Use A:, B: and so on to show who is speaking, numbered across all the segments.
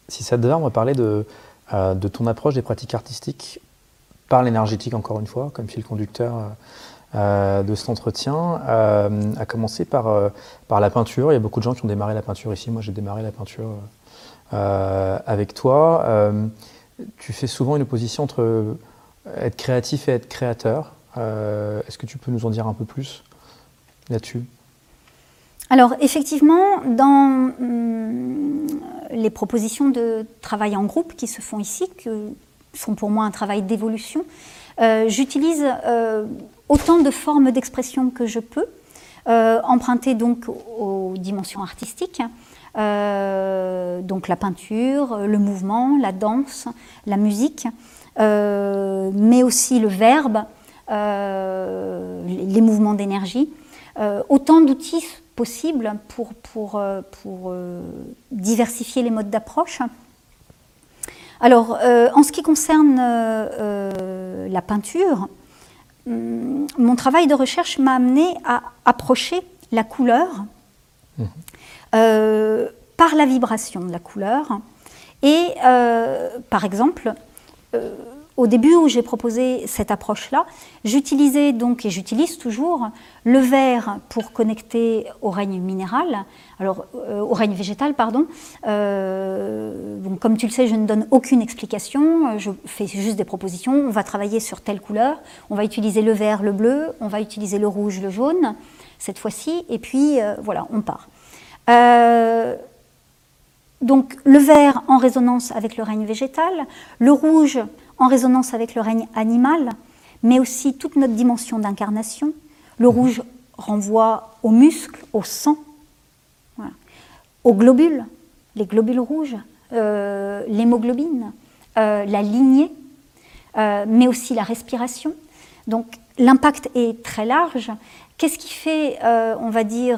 A: Si ça te va, on va parler de ton approche des pratiques artistiques par l'énergétique, encore une fois, comme fil conducteur de cet entretien, à commencer par la peinture. Il y a beaucoup de gens qui ont démarré la peinture ici. Moi, j'ai démarré la peinture avec toi. Tu fais souvent une opposition entre être créatif et être créateur. Est-ce que tu peux nous en dire un peu plus là-dessus?
B: Alors, effectivement, dans les propositions de travail en groupe qui se font ici, qui sont pour moi un travail d'évolution, j'utilise autant de formes d'expression que je peux, emprunter donc aux dimensions artistiques, donc la peinture, le mouvement, la danse, la musique, mais aussi le verbe, les mouvements d'énergie, autant d'outils possibles pour diversifier les modes d'approche. Alors, en ce qui concerne la peinture, mon travail de recherche m'a amené à approcher la couleur par la vibration de la couleur. Et par exemple, au début où j'ai proposé cette approche-là, j'utilisais donc, et j'utilise toujours, le vert pour connecter au règne minéral, alors au règne végétal, pardon. Bon, comme tu le sais, je ne donne aucune explication, je fais juste des propositions. On va travailler sur telle couleur, on va utiliser le vert, le bleu, on va utiliser le rouge, le jaune, cette fois-ci, et puis voilà, on part. Donc le vert en résonance avec le règne végétal, le rouge en résonance avec le règne animal, mais aussi toute notre dimension d'incarnation. Le rouge renvoie aux muscles, au sang, voilà, aux globules, les globules rouges, l'hémoglobine, la lignée, mais aussi la respiration. Donc l'impact est très large. Qu'est-ce qui fait, on va dire,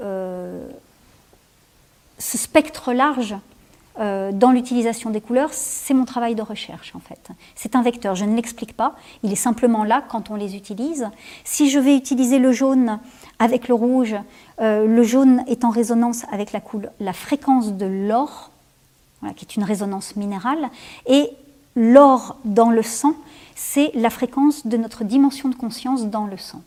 B: ce spectre large dans l'utilisation des couleurs? C'est mon travail de recherche en fait. C'est un vecteur, je ne l'explique pas, il est simplement là quand on les utilise. Si je vais utiliser le jaune avec le rouge, le jaune est en résonance avec la fréquence de l'or, voilà, qui est une résonance minérale, et l'or dans le sang, c'est la fréquence de notre dimension de conscience dans le sang.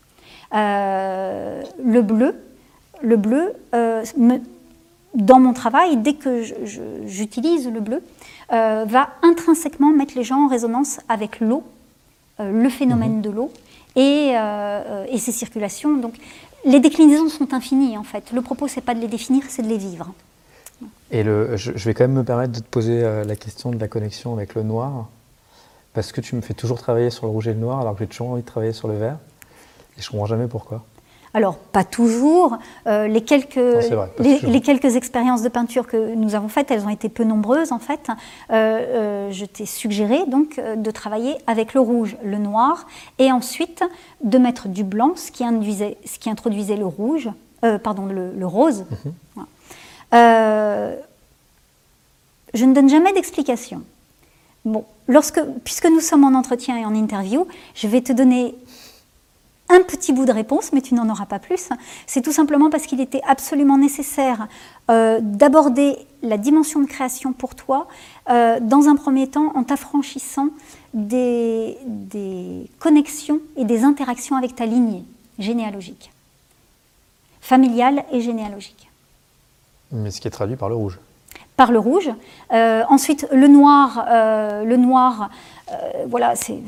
B: Le bleu dans mon travail, dès que j'utilise le bleu, va intrinsèquement mettre les gens en résonance avec l'eau, le phénomène de l'eau et ses circulations. Donc, les déclinaisons sont infinies en fait. Le propos, c'est pas de les définir, c'est de les vivre.
A: Et je vais quand même me permettre de te poser la question de la connexion avec le noir, parce que tu me fais toujours travailler sur le rouge et le noir, alors que j'ai toujours envie de travailler sur le vert, et je comprends jamais pourquoi.
B: Alors, pas toujours. Les quelques expériences de peinture que nous avons faites, elles ont été peu nombreuses en fait. Je t'ai suggéré donc de travailler avec le rouge, le noir, et ensuite de mettre du blanc, ce qui introduisait le rouge, le rose. Voilà. Je ne donne jamais d'explication. Bon, puisque nous sommes en entretien et en interview, je vais te donner un petit bout de réponse, mais tu n'en auras pas plus. C'est tout simplement parce qu'il était absolument nécessaire d'aborder la dimension de création pour toi, dans un premier temps en t'affranchissant des connexions et des interactions avec ta lignée généalogique, familiale et généalogique.
A: Mais ce qui est traduit par le rouge.
B: Par le rouge. Ensuite, le noir, voilà, c'est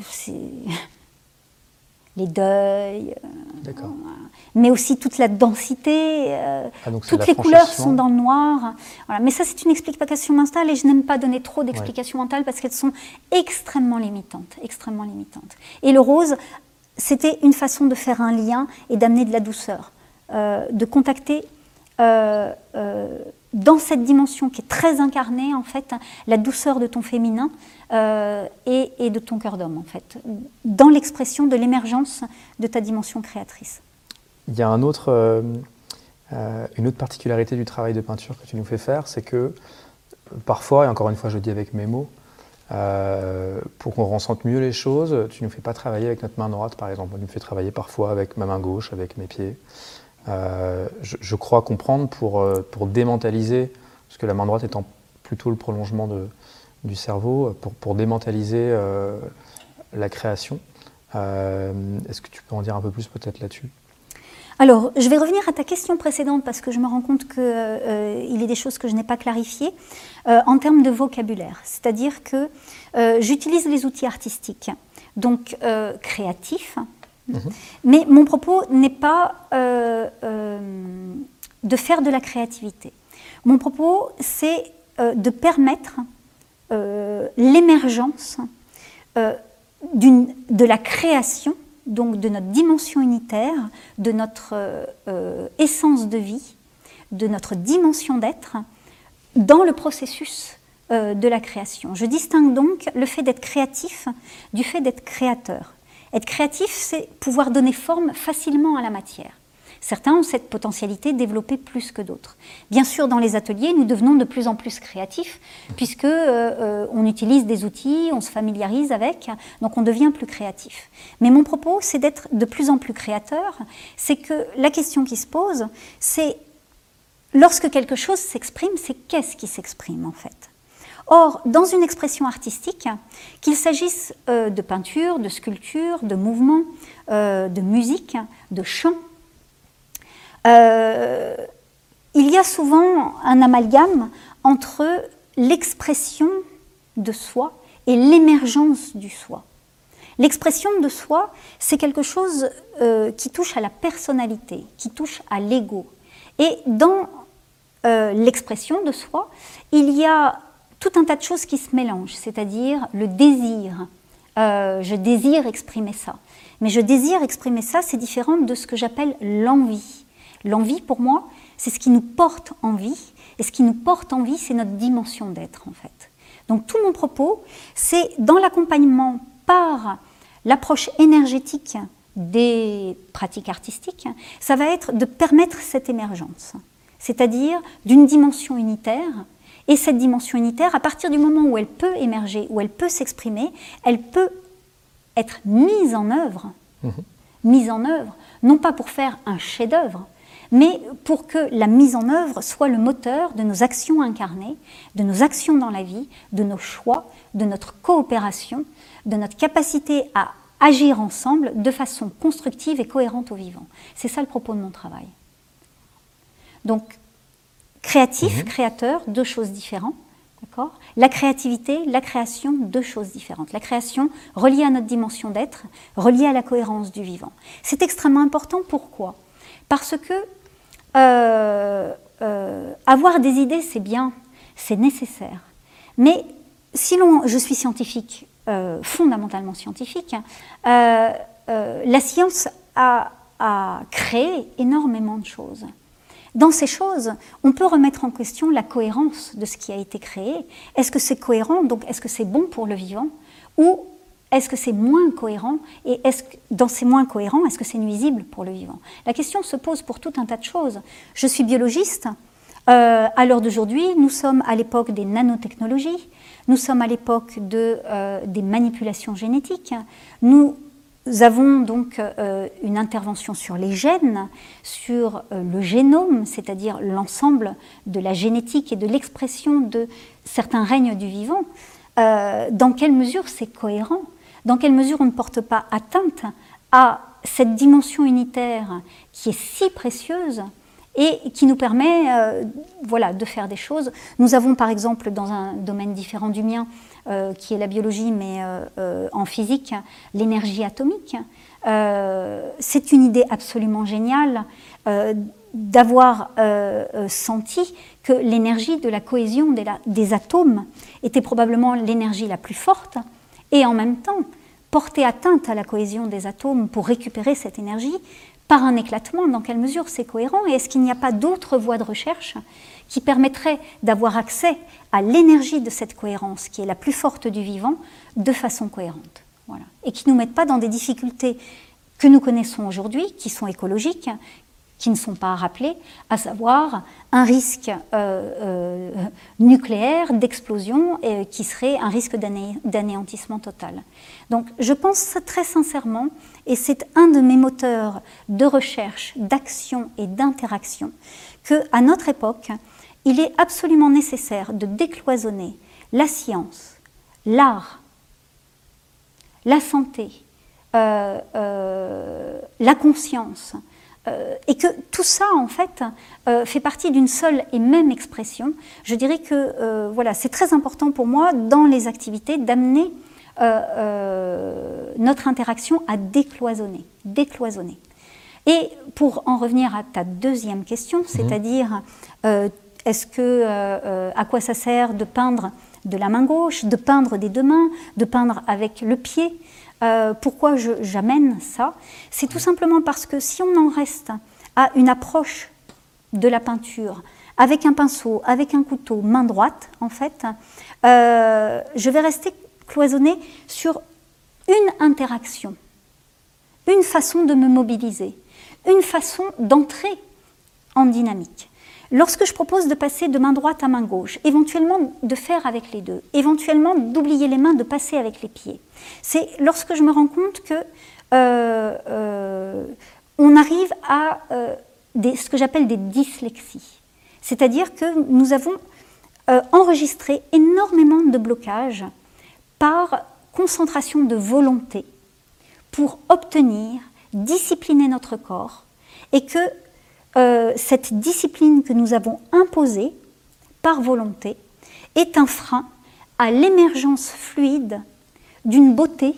B: les deuils, mais aussi toute la densité, toutes les couleurs sont dans le noir. Voilà. Mais ça, c'est une explication mentale et je n'aime pas donner trop d'explications mentales parce qu'elles sont extrêmement limitantes, extrêmement limitantes. Et le rose, c'était une façon de faire un lien et d'amener de la douceur, de contacter dans cette dimension qui est très incarnée, en fait, la douceur de ton féminin et de ton cœur d'homme, en fait, dans l'expression de l'émergence de ta dimension créatrice.
A: Il y a une autre particularité du travail de peinture que tu nous fais faire, c'est que parfois, et encore une fois je le dis avec mes mots, pour qu'on ressente mieux les choses, tu ne nous fais pas travailler avec notre main droite, par exemple. Tu nous fais travailler parfois avec ma main gauche, avec mes pieds. Je crois comprendre pour démentaliser, parce que la main droite étant plutôt le prolongement du cerveau pour démentaliser la création. Est-ce que tu peux en dire un peu plus peut-être là-dessus ?
B: Alors, je vais revenir à ta question précédente parce que je me rends compte qu'il y a des choses que je n'ai pas clarifiées en termes de vocabulaire. C'est-à-dire que j'utilise les outils artistiques, donc créatifs, mais mon propos n'est pas de faire de la créativité. Mon propos, c'est de permettre l'émergence de la création, donc de notre dimension unitaire, de notre essence de vie, de notre dimension d'être, dans le processus de la création. Je distingue donc le fait d'être créatif du fait d'être créateur. Être créatif, c'est pouvoir donner forme facilement à la matière. Certains ont cette potentialité développée plus que d'autres. Bien sûr, dans les ateliers, nous devenons de plus en plus créatifs, puisque on utilise des outils, on se familiarise avec, donc on devient plus créatif. Mais mon propos, c'est d'être de plus en plus créateur. C'est que la question qui se pose, c'est lorsque quelque chose s'exprime, c'est qu'est-ce qui s'exprime en fait ? Or, dans une expression artistique, qu'il s'agisse de peinture, de sculpture, de mouvement, de musique, de chant, il y a souvent un amalgame entre l'expression de soi et l'émergence du soi. L'expression de soi, c'est quelque chose qui touche à la personnalité, qui touche à l'ego. Et dans l'expression de soi, il y a tout un tas de choses qui se mélangent, c'est-à-dire le désir. Je désire exprimer ça. Mais je désire exprimer ça, c'est différent de ce que j'appelle l'envie. L'envie, pour moi, c'est ce qui nous porte en vie. Et ce qui nous porte en vie, c'est notre dimension d'être, en fait. Donc, tout mon propos, c'est dans l'accompagnement par l'approche énergétique des pratiques artistiques, ça va être de permettre cette émergence. C'est-à-dire d'une dimension unitaire. Et cette dimension unitaire, à partir du moment où elle peut émerger, où elle peut s'exprimer, elle peut être mise en œuvre. Mise en œuvre, non pas pour faire un chef-d'œuvre, mais pour que la mise en œuvre soit le moteur de nos actions incarnées, de nos actions dans la vie, de nos choix, de notre coopération, de notre capacité à agir ensemble de façon constructive et cohérente au vivant. C'est ça le propos de mon travail. Donc, créatif, créateur, deux choses différentes. D'accord ? La créativité, la création, deux choses différentes. La création reliée à notre dimension d'être, reliée à la cohérence du vivant. C'est extrêmement important. Pourquoi ? Parce que avoir des idées, c'est bien, c'est nécessaire. Mais si je suis scientifique, fondamentalement scientifique, la science a créé énormément de choses. Dans ces choses, on peut remettre en question la cohérence de ce qui a été créé. Est-ce que c'est cohérent, donc est-ce que c'est bon pour le vivant, ou est-ce que c'est moins cohérent, et dans ces moins cohérents, est-ce que c'est nuisible pour le vivant ? La question se pose pour tout un tas de choses. Je suis biologiste. À l'heure d'aujourd'hui, nous sommes à l'époque des nanotechnologies, nous sommes à l'époque des manipulations génétiques. Nous avons donc une intervention sur les gènes, sur le génome, c'est-à-dire l'ensemble de la génétique et de l'expression de certains règnes du vivant. Dans quelle mesure c'est cohérent ? Dans quelle mesure on ne porte pas atteinte à cette dimension unitaire qui est si précieuse et qui nous permet de faire des choses. Nous avons par exemple, dans un domaine différent du mien, qui est la biologie, mais en physique, l'énergie atomique. C'est une idée absolument géniale d'avoir senti que l'énergie de la cohésion des atomes était probablement l'énergie la plus forte, et en même temps porter atteinte à la cohésion des atomes pour récupérer cette énergie par un éclatement. Dans quelle mesure c'est cohérent, et est-ce qu'il n'y a pas d'autres voies de recherche qui permettraient d'avoir accès à l'énergie de cette cohérence qui est la plus forte du vivant de façon cohérente, voilà. Et qui ne nous mettent pas dans des difficultés que nous connaissons aujourd'hui, qui sont écologiques, qui ne sont pas rappelées, à savoir un risque nucléaire, d'explosion, qui serait un risque d'anéantissement total. Donc je pense très sincèrement, et c'est un de mes moteurs de recherche, d'action et d'interaction, qu'à notre époque, il est absolument nécessaire de décloisonner la science, l'art, la santé, la conscience, et que tout ça, en fait, fait partie d'une seule et même expression. Je dirais que voilà, c'est très important pour moi, dans les activités, d'amener notre interaction à décloisonner. Et pour en revenir à ta deuxième question, c'est-à-dire est-ce que, à quoi ça sert de peindre de la main gauche, de peindre des deux mains, de peindre avec le pied, pourquoi j'amène ça? C'est tout simplement parce que si on en reste à une approche de la peinture avec un pinceau, avec un couteau, main droite, en fait, je vais rester cloisonnée sur une interaction, une façon de me mobiliser, une façon d'entrer en dynamique. Lorsque je propose de passer de main droite à main gauche, éventuellement de faire avec les deux, éventuellement d'oublier les mains, de passer avec les pieds, c'est lorsque je me rends compte que on arrive à ce que j'appelle des dyslexies. C'est-à-dire que nous avons enregistré énormément de blocages par concentration de volonté pour obtenir, discipliner notre corps, et que cette discipline que nous avons imposée par volonté est un frein à l'émergence fluide d'une beauté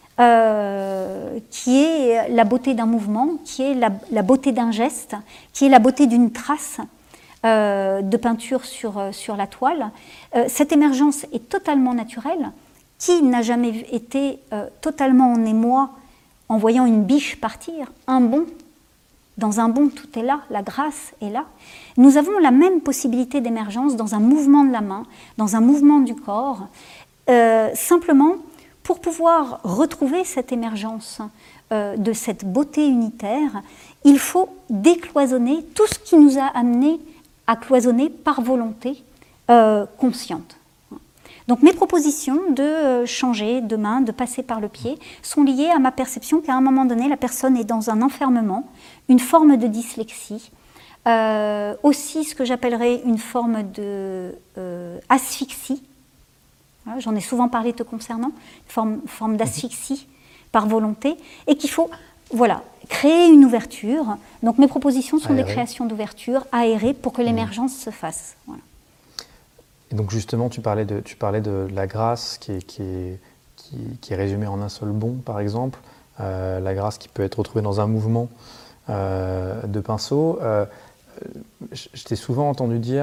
B: qui est la beauté d'un mouvement, qui est la beauté d'un geste, qui est la beauté d'une trace de peinture sur la toile. Cette émergence est totalement naturelle. Qui n'a jamais été totalement en émoi en voyant une biche partir, un bond? Dans un bond, tout est là, la grâce est là. Nous avons la même possibilité d'émergence dans un mouvement de la main, dans un mouvement du corps, simplement pour pouvoir retrouver cette émergence de cette beauté unitaire, il faut décloisonner tout ce qui nous a amené à cloisonner par volonté consciente. Donc mes propositions de changer de main, de passer par le pied, sont liées à ma perception qu'à un moment donné, la personne est dans un enfermement, une forme de dyslexie, aussi ce que j'appellerais une forme de asphyxie. Voilà, j'en ai souvent parlé te concernant, une forme d'asphyxie par volonté, et qu'il faut créer une ouverture. Donc mes propositions sont des créations d'ouverture aérées pour que l'émergence se fasse. Voilà.
A: Et donc justement, tu parlais de la grâce qui est résumée en un seul bond, par exemple, la grâce qui peut être retrouvée dans un mouvement de pinceau. Je t'ai souvent entendu dire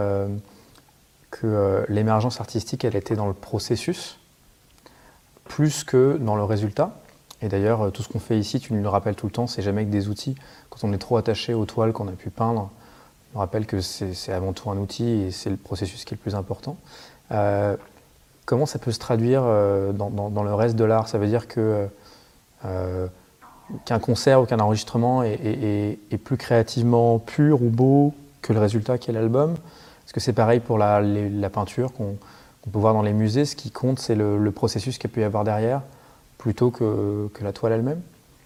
A: que l'émergence artistique, elle était dans le processus, plus que dans le résultat. Et d'ailleurs, tout ce qu'on fait ici, tu nous le rappelles tout le temps, c'est jamais que des outils. Quand on est trop attaché aux toiles qu'on a pu peindre, on rappelle que c'est avant tout un outil et c'est le processus qui est le plus important. Comment ça peut se traduire dans le reste de l'art? Ça veut dire qu'un concert ou qu'un enregistrement est plus créativement pur ou beau que le résultat qui est l'album? Est-ce que c'est pareil pour la peinture qu'on peut voir dans les musées? Ce qui compte, c'est le processus qu'il peut y avoir derrière, plutôt que la toile elle-même?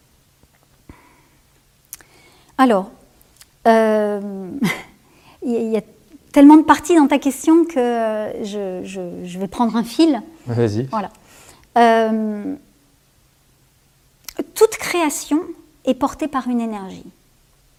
B: Alors, il y a tellement de parties dans ta question que je vais prendre un fil.
A: Vas-y.
B: Voilà. Toute création est portée par une énergie. D'accord ?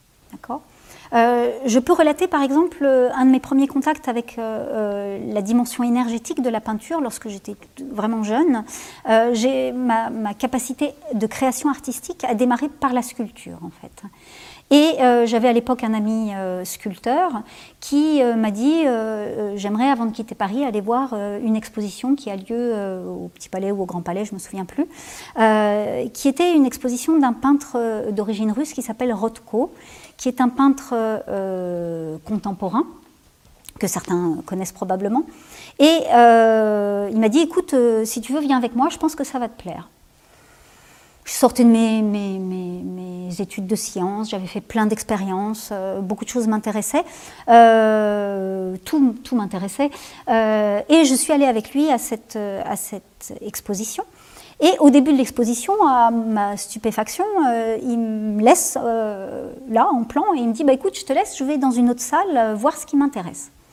B: Je peux relater par exemple un de mes premiers contacts avec la dimension énergétique de la peinture lorsque j'étais vraiment jeune. Ma capacité de création artistique a démarré par la sculpture en fait. Et j'avais à l'époque un ami sculpteur qui m'a dit j'aimerais avant de quitter Paris aller voir une exposition qui a lieu au Petit Palais ou au Grand Palais, je ne me souviens plus, qui était une exposition d'un peintre d'origine russe qui s'appelle Rothko, qui est un peintre contemporain, que certains connaissent probablement. Et il m'a dit, écoute, si tu veux, viens avec moi, je pense que ça va te plaire. Je sortais de mes études de sciences, j'avais fait plein d'expériences, beaucoup de choses m'intéressaient, tout m'intéressait. Et je suis allée avec lui à cette exposition. Et au début de l'exposition, à ma stupéfaction, il me laisse là, en plan, et il me dit écoute, je te laisse, je vais dans une autre salle voir ce qui m'intéresse.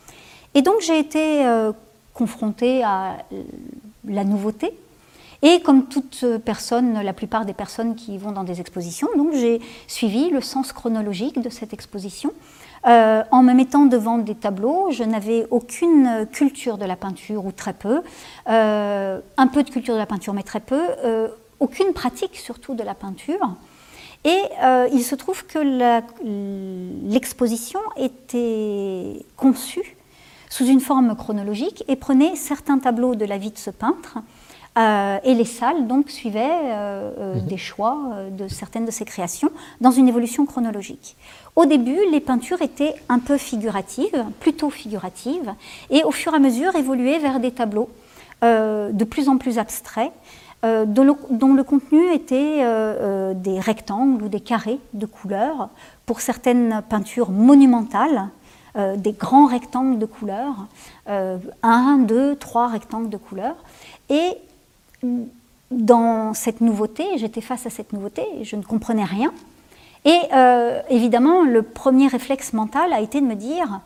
B: Et donc j'ai été confrontée à la nouveauté. Et comme toute personne, la plupart des personnes qui vont dans des expositions, donc j'ai suivi le sens chronologique de cette exposition. En me mettant devant des tableaux, je n'avais aucune culture de la peinture, ou très peu, un peu de culture de la peinture, mais très peu, aucune pratique surtout de la peinture. Et il se trouve que l'exposition était conçue sous une forme chronologique et prenait certains tableaux de la vie de ce peintre, et les salles donc suivaient des choix de certaines de ses créations dans une évolution chronologique. Au début, les peintures étaient un peu figuratives, plutôt figuratives, et au fur et à mesure évoluaient vers des tableaux de plus en plus abstraits, dont le contenu était des rectangles ou des carrés de couleurs, pour certaines peintures monumentales, des grands rectangles de couleurs, 1, 2, 3 rectangles de couleurs. Et dans cette nouveauté, j'étais face à cette nouveauté, je ne comprenais rien. Et évidemment, le premier réflexe mental a été de me dire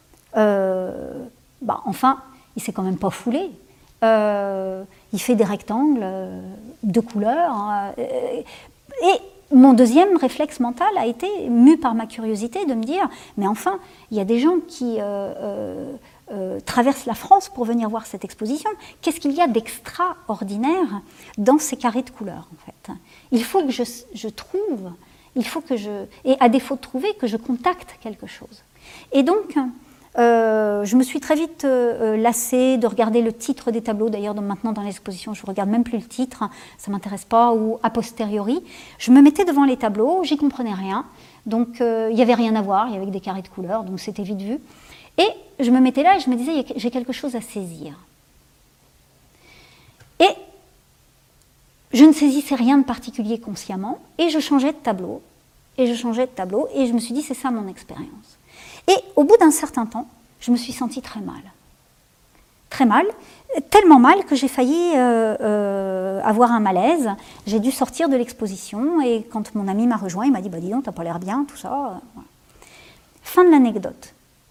B: enfin, il s'est quand même pas foulé. Il fait des rectangles de couleurs. Et mon deuxième réflexe mental a été, mu par ma curiosité, de me dire mais enfin, il y a des gens qui traversent la France pour venir voir cette exposition. Qu'est-ce qu'il y a d'extraordinaire dans ces carrés de couleurs, en fait? Il faut que je trouve, et à défaut de trouver, que je contacte quelque chose. Et donc, je me suis très vite lassée de regarder le titre des tableaux. D'ailleurs, maintenant dans l'exposition, je ne regarde même plus le titre, ça ne m'intéresse pas, ou a posteriori. Je me mettais devant les tableaux, j'y comprenais rien. Donc, il n'y avait rien à voir, il y avait que des carrés de couleurs, donc c'était vite vu. Et je me mettais là et je me disais, j'ai quelque chose à saisir. Et je ne saisissais rien de particulier consciemment, et je changeais de tableau, et je me suis dit, c'est ça mon expérience. Et au bout d'un certain temps, je me suis sentie très mal. Très mal, tellement mal que j'ai failli avoir un malaise. J'ai dû sortir de l'exposition, et quand mon ami m'a rejoint, il m'a dit, dis donc, t'as pas l'air bien, tout ça. Voilà. Fin de l'anecdote.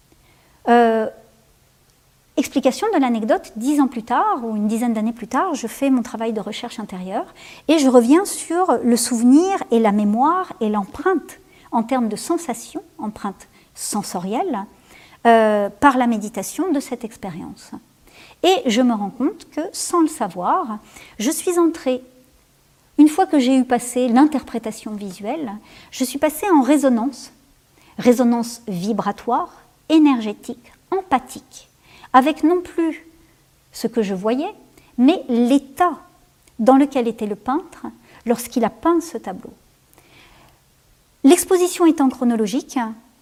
B: Explication de l'anecdote, 10 ans plus tard, ou une dizaine d'années plus tard, je fais mon travail de recherche intérieure et je reviens sur le souvenir et la mémoire et l'empreinte en termes de sensation, empreinte sensorielle, par la méditation de cette expérience. Et je me rends compte que, sans le savoir, je suis entrée, une fois que j'ai eu passé l'interprétation visuelle, je suis passée en résonance vibratoire, énergétique, empathique, avec non plus ce que je voyais, mais l'état dans lequel était le peintre lorsqu'il a peint ce tableau. L'exposition étant chronologique,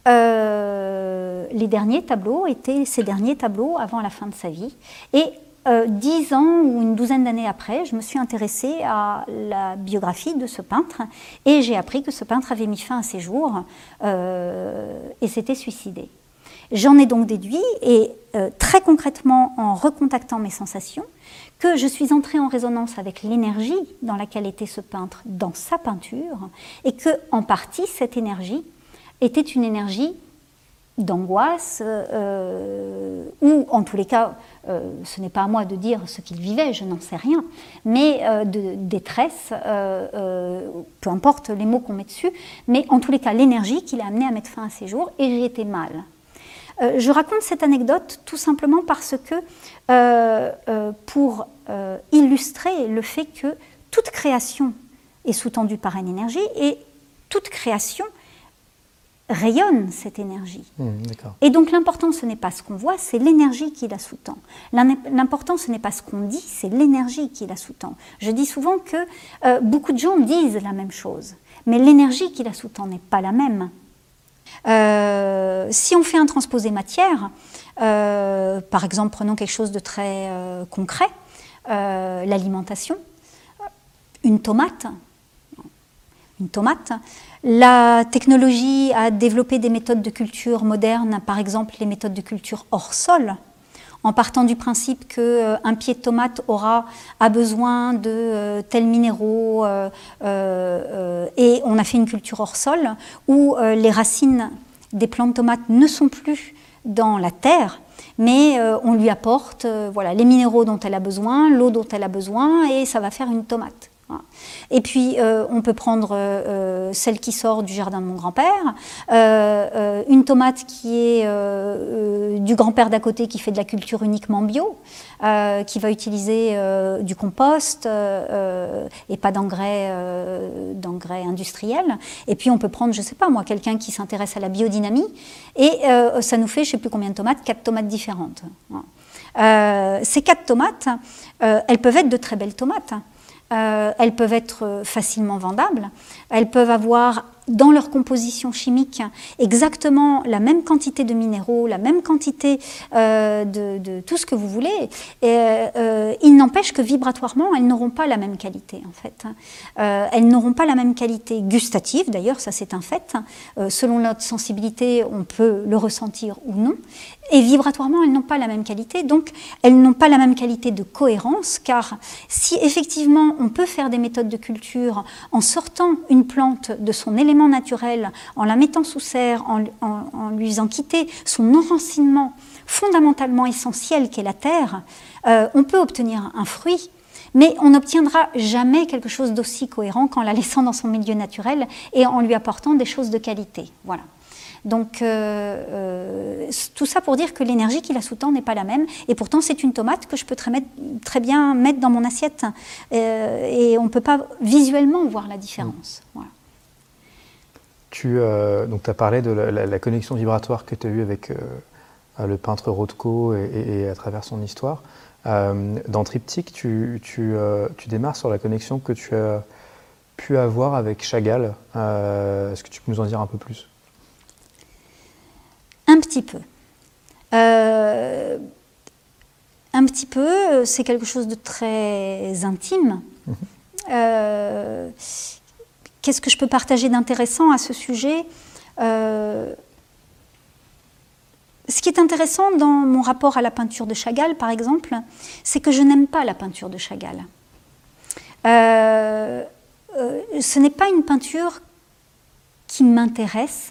B: les derniers tableaux étaient ses derniers tableaux avant la fin de sa vie. Et 10 ans ou une douzaine d'années après, je me suis intéressée à la biographie de ce peintre et j'ai appris que ce peintre avait mis fin à ses jours et s'était suicidé. J'en ai donc déduit, et très concrètement en recontactant mes sensations, que je suis entrée en résonance avec l'énergie dans laquelle était ce peintre dans sa peinture, et que, en partie, cette énergie était une énergie d'angoisse, ou en tous les cas, ce n'est pas à moi de dire ce qu'il vivait, je n'en sais rien, mais de détresse, peu importe les mots qu'on met dessus, mais en tous les cas l'énergie qui l'a amené à mettre fin à ses jours, et j'ai été mal. Je raconte cette anecdote tout simplement parce que, pour illustrer le fait que toute création est sous-tendue par une énergie, et toute création rayonne cette énergie. Et donc l'important, ce n'est pas ce qu'on voit, c'est l'énergie qui la sous-tend. L'important, ce n'est pas ce qu'on dit, c'est l'énergie qui la sous-tend. Je dis souvent que beaucoup de gens disent la même chose, mais l'énergie qui la sous-tend n'est pas la même. Si on fait un transposé matière, par exemple, prenons quelque chose de très concret, l'alimentation, une tomate, la technologie a développé des méthodes de culture modernes, par exemple les méthodes de culture hors sol, en partant du principe qu'un pied de tomate a besoin de tels minéraux, et on a fait une culture hors sol où les racines des plantes de tomates ne sont plus dans la terre, mais on lui apporte voilà, les minéraux dont elle a besoin, l'eau dont elle a besoin, et ça va faire une tomate. Et puis, on peut prendre celle qui sort du jardin de mon grand-père, une tomate qui est du grand-père d'à côté qui fait de la culture uniquement bio, qui va utiliser du compost et pas d'engrais industriels. Et puis, on peut prendre, je ne sais pas moi, quelqu'un qui s'intéresse à la biodynamie, et ça nous fait, je ne sais plus combien de tomates, 4 tomates différentes. Ces 4 tomates, elles peuvent être de très belles tomates. Elles peuvent être facilement vendables, elles peuvent avoir dans leur composition chimique exactement la même quantité de minéraux, la même quantité de tout ce que vous voulez. Il n'empêche que vibratoirement, elles n'auront pas la même qualité en fait. Elles n'auront pas la même qualité gustative, d'ailleurs ça c'est un fait. Selon notre sensibilité, on peut le ressentir ou non. Et vibratoirement, elles n'ont pas la même qualité, donc elles n'ont pas la même qualité de cohérence, car si effectivement on peut faire des méthodes de culture en sortant une plante de son élément naturel, en la mettant sous serre, en lui faisant quitter son enracinement fondamentalement essentiel qu'est la terre, on peut obtenir un fruit, mais on n'obtiendra jamais quelque chose d'aussi cohérent qu'en la laissant dans son milieu naturel et en lui apportant des choses de qualité. Voilà. Donc, tout ça pour dire que l'énergie qui la sous-tend n'est pas la même. Et pourtant, c'est une tomate que je peux très bien mettre dans mon assiette. Et on ne peut pas visuellement voir la différence. Voilà.
A: Tu as parlé de la connexion vibratoire que tu as eue avec le peintre Rothko et à travers son histoire. Dans Triptyque, tu démarres sur la connexion que tu as pu avoir avec Chagall. Est-ce que tu peux nous en dire un peu plus ?
B: Un petit peu. Un petit peu, c'est quelque chose de très intime. Qu'est-ce que je peux partager d'intéressant à ce sujet ? Ce qui est intéressant dans mon rapport à la peinture de Chagall, par exemple, c'est que je n'aime pas la peinture de Chagall. Ce n'est pas une peinture qui m'intéresse.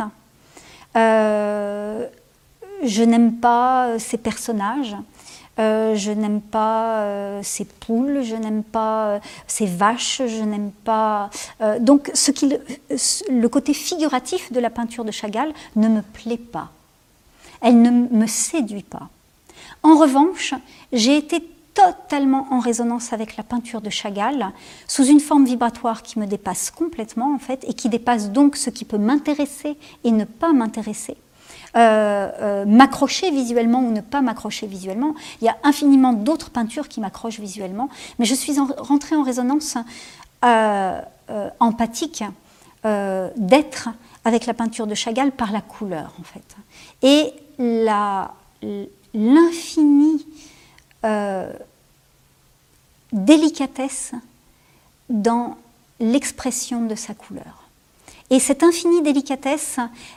B: Je n'aime pas ces personnages, je n'aime pas ces poules, je n'aime pas ces vaches, je n'aime pas... donc le côté figuratif de la peinture de Chagall ne me plaît pas. Elle ne me séduit pas. En revanche, j'ai été totalement en résonance avec la peinture de Chagall, sous une forme vibratoire qui me dépasse complètement en fait, et qui dépasse donc ce qui peut m'intéresser et ne pas m'intéresser. M'accrocher visuellement ou ne pas m'accrocher visuellement. Il y a infiniment d'autres peintures qui m'accrochent visuellement, mais je suis rentrée en résonance empathique d'être avec la peinture de Chagall par la couleur en fait. Et l'infini délicatesse dans l'expression de sa couleur. Et cette infinie délicatesse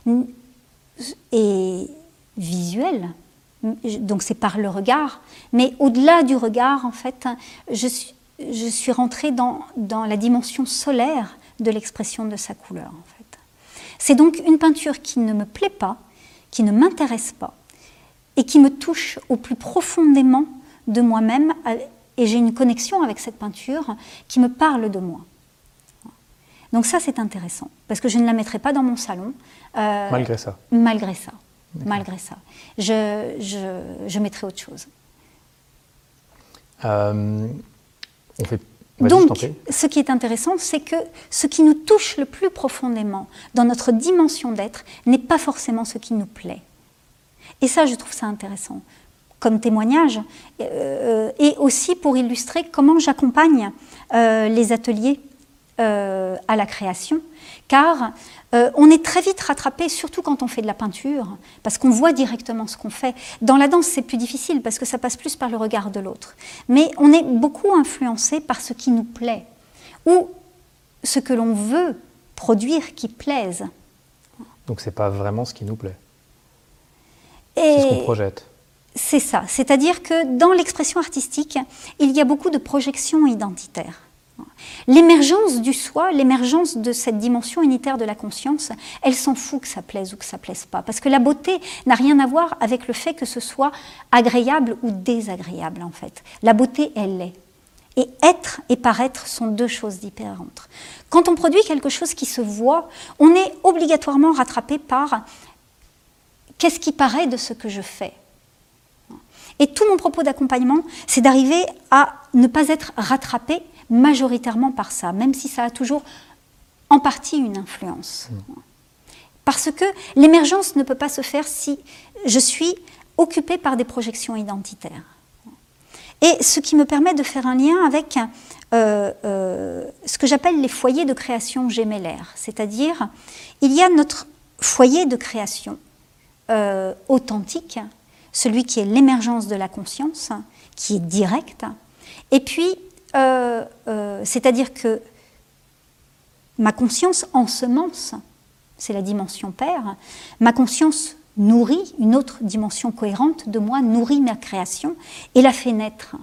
B: est visuelle, donc c'est par le regard, mais au-delà du regard, en fait, je suis rentrée dans la dimension solaire de l'expression de sa couleur, en fait. C'est donc une peinture qui ne me plaît pas, qui ne m'intéresse pas, et qui me touche au plus profondément de moi-même, et j'ai une connexion avec cette peinture qui me parle de moi. Donc ça, c'est intéressant, parce que je ne la mettrai pas dans mon salon.
A: Malgré ça.
B: Malgré ça. Malgré ça. Je mettrai autre chose. Donc, ce qui est intéressant, c'est que ce qui nous touche le plus profondément dans notre dimension d'être n'est pas forcément ce qui nous plaît. Et ça, je trouve ça intéressant comme témoignage, et aussi pour illustrer comment j'accompagne les ateliers à la création, car on est très vite rattrapé, surtout quand on fait de la peinture, parce qu'on voit directement ce qu'on fait. Dans la danse, c'est plus difficile, parce que ça passe plus par le regard de l'autre. Mais on est beaucoup influencé par ce qui nous plaît, ou ce que l'on veut produire qui plaise.
A: Donc c'est pas vraiment ce qui nous plaît.
B: C'est
A: ce qu'on projette.
B: C'est ça. C'est-à-dire que dans l'expression artistique, il y a beaucoup de projections identitaires. L'émergence du soi, l'émergence de cette dimension unitaire de la conscience, elle s'en fout que ça plaise ou que ça plaise pas. Parce que la beauté n'a rien à voir avec le fait que ce soit agréable ou désagréable, en fait. La beauté, elle l'est. Et être et paraître sont deux choses différentes. Quand on produit quelque chose qui se voit, on est obligatoirement rattrapé par qu'est-ce qui paraît de ce que je fais. Et tout mon propos d'accompagnement, c'est d'arriver à ne pas être rattrapé majoritairement par ça, même si ça a toujours en partie une influence. Parce que l'émergence ne peut pas se faire si je suis occupée par des projections identitaires. Et ce qui me permet de faire un lien avec ce que j'appelle les foyers de création gémellaires. C'est-à-dire, il y a notre foyer de création authentique, celui qui est l'émergence de la conscience, qui est direct. Et puis, c'est-à-dire que ma conscience ensemence, c'est la dimension Père, ma conscience nourrit une autre dimension cohérente de moi, nourrit ma création et la fait naître.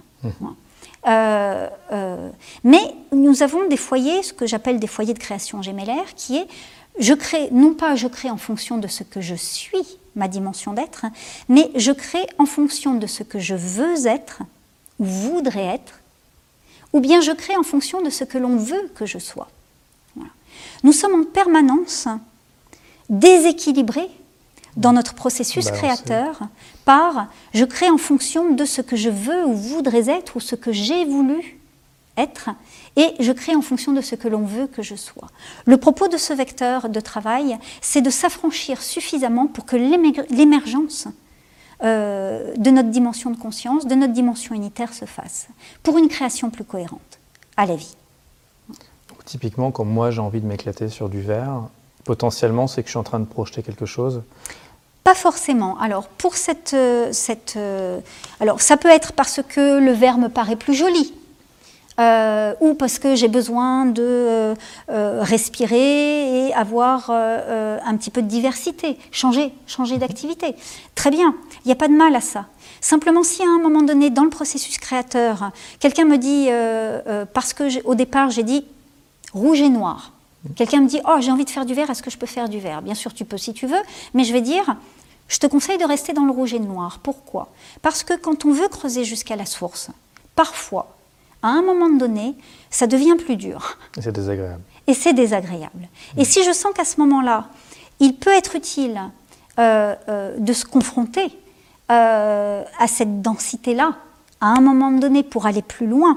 B: Mais nous avons des foyers, ce que j'appelle des foyers de création gémellaire, qui est, je crée, non pas je crée en fonction de ce que je suis, ma dimension d'être, mais je crée en fonction de ce que je veux être, ou voudrais être, ou bien je crée en fonction de ce que l'on veut que je sois. Voilà. Nous sommes en permanence déséquilibrés dans notre processus créateur par je crée en fonction de ce que je veux ou voudrais être ou ce que j'ai voulu être et je crée en fonction de ce que l'on veut que je sois. Le propos de ce vecteur de travail, c'est de s'affranchir suffisamment pour que l'émergence de notre dimension de conscience, de notre dimension unitaire se fasse pour une création plus cohérente à la vie.
A: Donc, typiquement, quand moi j'ai envie de m'éclater sur du verre, potentiellement c'est que je suis en train de projeter quelque chose.
B: Pas forcément. Alors, pour alors, ça peut être parce que le verre me paraît plus joli, ou parce que j'ai besoin de respirer et avoir un petit peu de diversité, changer d'activité. Très bien, il n'y a pas de mal à ça. Simplement, si à un moment donné, dans le processus créateur, quelqu'un me dit, parce qu'au départ, j'ai dit rouge et noir. Quelqu'un me dit « Oh, j'ai envie de faire du vert, est-ce que je peux faire du vert ?» Bien sûr, tu peux si tu veux, mais je vais dire « Je te conseille de rester dans le rouge et le noir. » Pourquoi ? Parce que quand on veut creuser jusqu'à la source, parfois, à un moment donné, ça devient plus dur.
A: Et c'est désagréable.
B: Et c'est désagréable. Et si je sens qu'à ce moment-là, il peut être utile de se confronter à cette densité-là, à un moment donné, pour aller plus loin,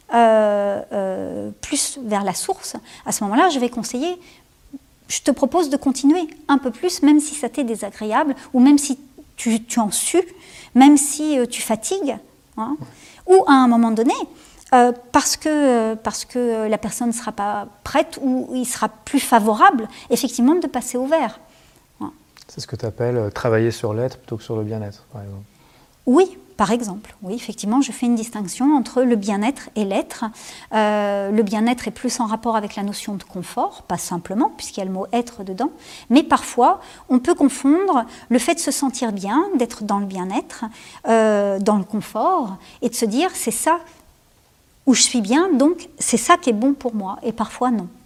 B: plus vers la source, à ce moment-là, je vais conseiller, je te propose de continuer un peu plus, même si ça t'est désagréable, ou même si tu en sues, même si tu fatigues, hein, ou à un moment donné, parce que la personne ne sera pas prête, ou il sera plus favorable, effectivement, de passer au vert. Hein.
A: C'est ce que tu appelles travailler sur l'être plutôt que sur le bien-être, par exemple.
B: Oui, par exemple. Oui, effectivement, je fais une distinction entre le bien-être et l'être. Le bien-être est plus en rapport avec la notion de confort, pas simplement, puisqu'il y a le mot « être » dedans, mais parfois, on peut confondre le fait de se sentir bien, d'être dans le bien-être, dans le confort, et de se dire « c'est ça où je suis bien, donc c'est ça qui est bon pour moi », et parfois non.